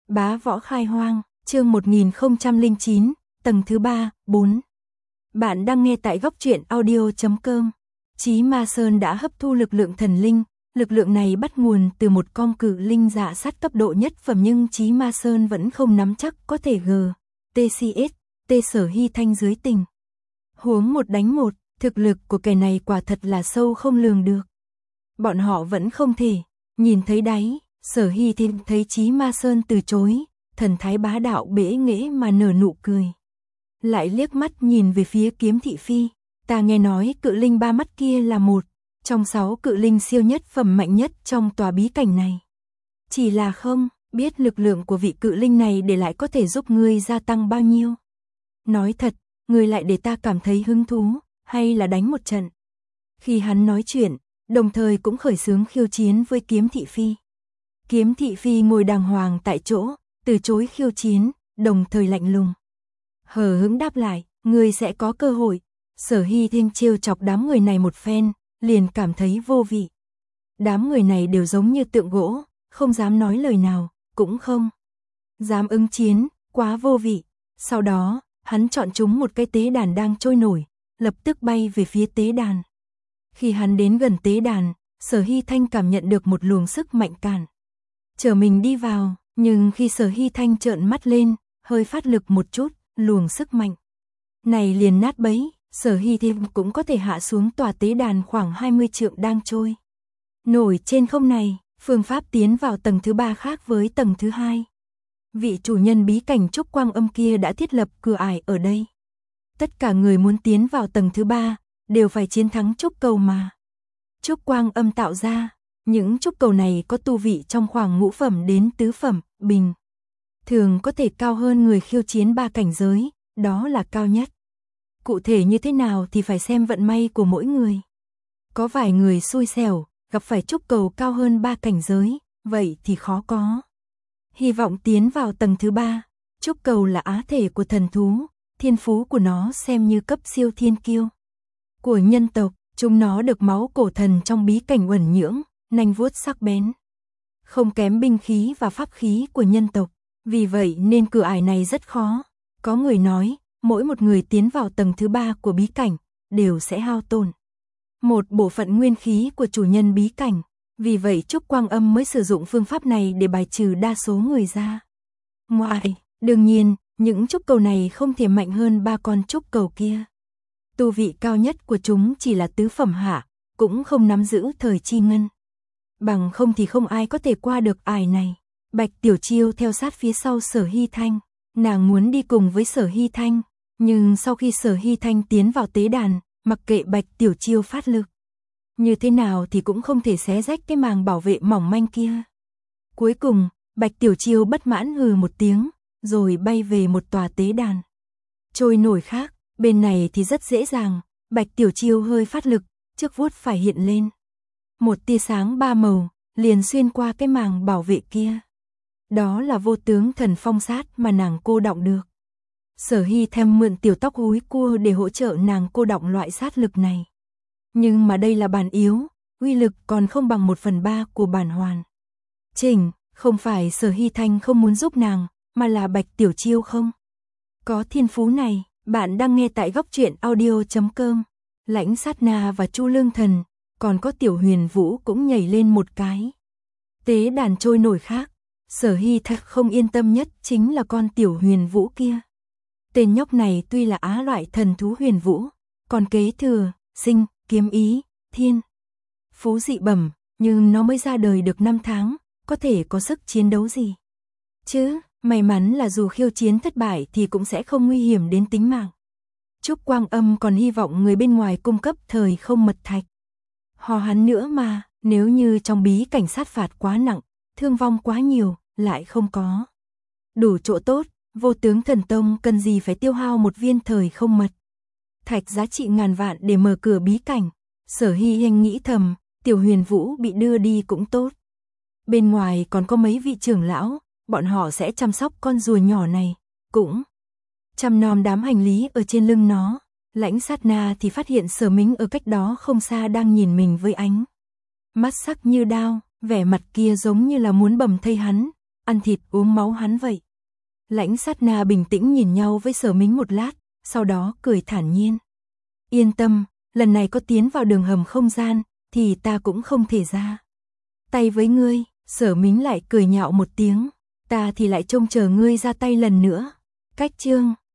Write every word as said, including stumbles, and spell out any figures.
Bá võ khai hoang, chương một nghìn không trăm lẻ chín, tầng thứ ba, bốn. Bạn đang nghe tại góc truyện audio chấm com. Chí Ma Sơn đã hấp thu lực lượng thần linh, lực lượng này bắt nguồn từ một con cự linh dạ sát cấp độ nhất phẩm, nhưng Chí Ma Sơn vẫn không nắm chắc có thể g, tê xê ét, T Sở Hy Thanh dưới tình huống một đánh một, thực lực của kẻ này quả thật là sâu không lường được. Bọn họ vẫn không thể nhìn thấy đáy. Sở Hy Thanh thấy Chí Ma Sơn từ chối, thần thái bá đạo bẽ nghễ mà nở nụ cười. Lại liếc mắt nhìn về phía Kiếm Thị Phi, ta nghe nói cự linh ba mắt kia là một trong sáu cự linh siêu nhất phẩm mạnh nhất trong tòa bí cảnh này. Chỉ là không biết lực lượng của vị cự linh này để lại có thể giúp ngươi gia tăng bao nhiêu. Nói thật, ngươi lại để ta cảm thấy hứng thú, hay là đánh một trận. Khi hắn nói chuyện, đồng thời cũng khởi xướng khiêu chiến với Kiếm Thị Phi. Kiếm Thị Phi ngồi đàng hoàng tại chỗ, từ chối khiêu chiến, đồng thời lạnh lùng hờ hững đáp lại, ngươi sẽ có cơ hội. Sở Hy Thanh trêu chọc đám người này một phen, liền cảm thấy vô vị. Đám người này đều giống như tượng gỗ, không dám nói lời nào, cũng không dám ứng chiến, quá vô vị. Sau đó, hắn chọn chúng một cái tế đàn đang trôi nổi, lập tức bay về phía tế đàn. Khi hắn đến gần tế đàn, Sở Hy Thanh cảm nhận được một luồng sức mạnh cản trở mình đi vào, nhưng khi Sở Hy Thanh trợn mắt lên, hơi phát lực một chút, luồng sức mạnh này liền nát bấy. Sở Hy Thanh cũng có thể hạ xuống tòa tế đàn khoảng hai mươi trượng đang trôi nổi trên không này. Phương pháp tiến vào tầng thứ ba khác với tầng thứ hai. Vị chủ nhân bí cảnh Trúc Quang Âm kia đã thiết lập cửa ải ở đây. Tất cả người muốn tiến vào tầng thứ ba đều phải chiến thắng trúc cầu mà Trúc Quang Âm tạo ra. Những trúc cầu này có tu vị trong khoảng ngũ phẩm đến tứ phẩm, bình thường có thể cao hơn người khiêu chiến ba cảnh giới, đó là cao nhất. Cụ thể như thế nào thì phải xem vận may của mỗi người. Có vài người xui xẻo, gặp phải trúc cầu cao hơn ba cảnh giới, vậy thì khó có hy vọng tiến vào tầng thứ ba. Trúc cầu là á thể của thần thú, thiên phú của nó xem như cấp siêu thiên kiêu của nhân tộc, chúng nó được máu cổ thần trong bí cảnh uẩn nhưỡng, nanh vuốt sắc bén, không kém binh khí và pháp khí của nhân tộc, vì vậy nên cửa ải này rất khó. Có người nói, mỗi một người tiến vào tầng thứ ba của bí cảnh đều sẽ hao tổn một bộ phận nguyên khí của chủ nhân bí cảnh, vì vậy Trúc Quang Âm mới sử dụng phương pháp này để bài trừ đa số người ra ngoài. Đương nhiên, những trúc cầu này không thể mạnh hơn ba con trúc cầu kia. Tu vị cao nhất của chúng chỉ là tứ phẩm hạ, cũng không nắm giữ thời chi ngân. Bằng không thì không ai có thể qua được ải này. Bạch Tiểu Chiêu theo sát phía sau Sở Hy Thanh, nàng muốn đi cùng với Sở Hy Thanh, nhưng sau khi Sở Hy Thanh tiến vào tế đàn, mặc kệ Bạch Tiểu Chiêu phát lực như thế nào thì cũng không thể xé rách cái màng bảo vệ mỏng manh kia. Cuối cùng, Bạch Tiểu Chiêu bất mãn hừ một tiếng, rồi bay về một tòa tế đàn trôi nổi khác. Bên này thì rất dễ dàng, Bạch Tiểu Chiêu hơi phát lực, chiếc vuốt phải hiện lên một tia sáng ba màu, liền xuyên qua cái màng bảo vệ kia. Đó là vô tướng thần phong sát mà nàng cô đọng được. Sở Hy Thanh mượn tiểu tóc húi cua để hỗ trợ nàng cô đọng loại sát lực này. Nhưng mà đây là bản yếu, uy lực còn không bằng một phần ba của bản hoàn chỉnh. Không phải Sở Hy Thanh không muốn giúp nàng, mà là Bạch Tiểu Chiêu không có thiên phú này. Bạn đang nghe tại góc truyện audio chấm com. Lãnh Sát Na và Chu Lương Thần, còn có Tiểu Huyền Vũ cũng nhảy lên một cái tế đàn trôi nổi khác. Sở Hy Thanh không yên tâm nhất chính là con Tiểu Huyền Vũ kia. Tên nhóc này tuy là á loại thần thú huyền vũ, còn kế thừa sinh kiếm ý thiên phú dị bẩm, nhưng nó mới ra đời được năm tháng, có thể có sức chiến đấu gì chứ. May mắn là dù khiêu chiến thất bại thì cũng sẽ không nguy hiểm đến tính mạng. Trúc Quang Âm còn hy vọng người bên ngoài cung cấp thời không mật thạch hò hắn nữa mà. Nếu như trong bí cảnh sát phạt quá nặng, thương vong quá nhiều, lại không có đủ chỗ tốt, Vô Tướng Thần Tông cần gì phải tiêu hao một viên thời không mật thạch giá trị ngàn vạn để mở cửa bí cảnh. Sở Hy Thanh nghĩ thầm, Tiểu Huyền Vũ bị đưa đi cũng tốt. Bên ngoài còn có mấy vị trưởng lão, bọn họ sẽ chăm sóc con rùa nhỏ này, cũng chăm nom đám hành lý ở trên lưng nó. Lãnh Sát Na thì phát hiện Sở Mính ở cách đó không xa đang nhìn mình với ánh mắt sắc như đao, vẻ mặt kia giống như là muốn bầm thây hắn. ăn thịt uống máu hắn vậy. Lãnh Sát Na bình tĩnh nhìn nhau với Sở Mính một lát, sau đó cười thản nhiên. Yên tâm, lần này có tiến vào đường hầm không gian, thì ta cũng không thể ra tay với ngươi. Sở Mính lại cười nhạo một tiếng, ta thì lại trông chờ ngươi ra tay lần nữa. Cách chương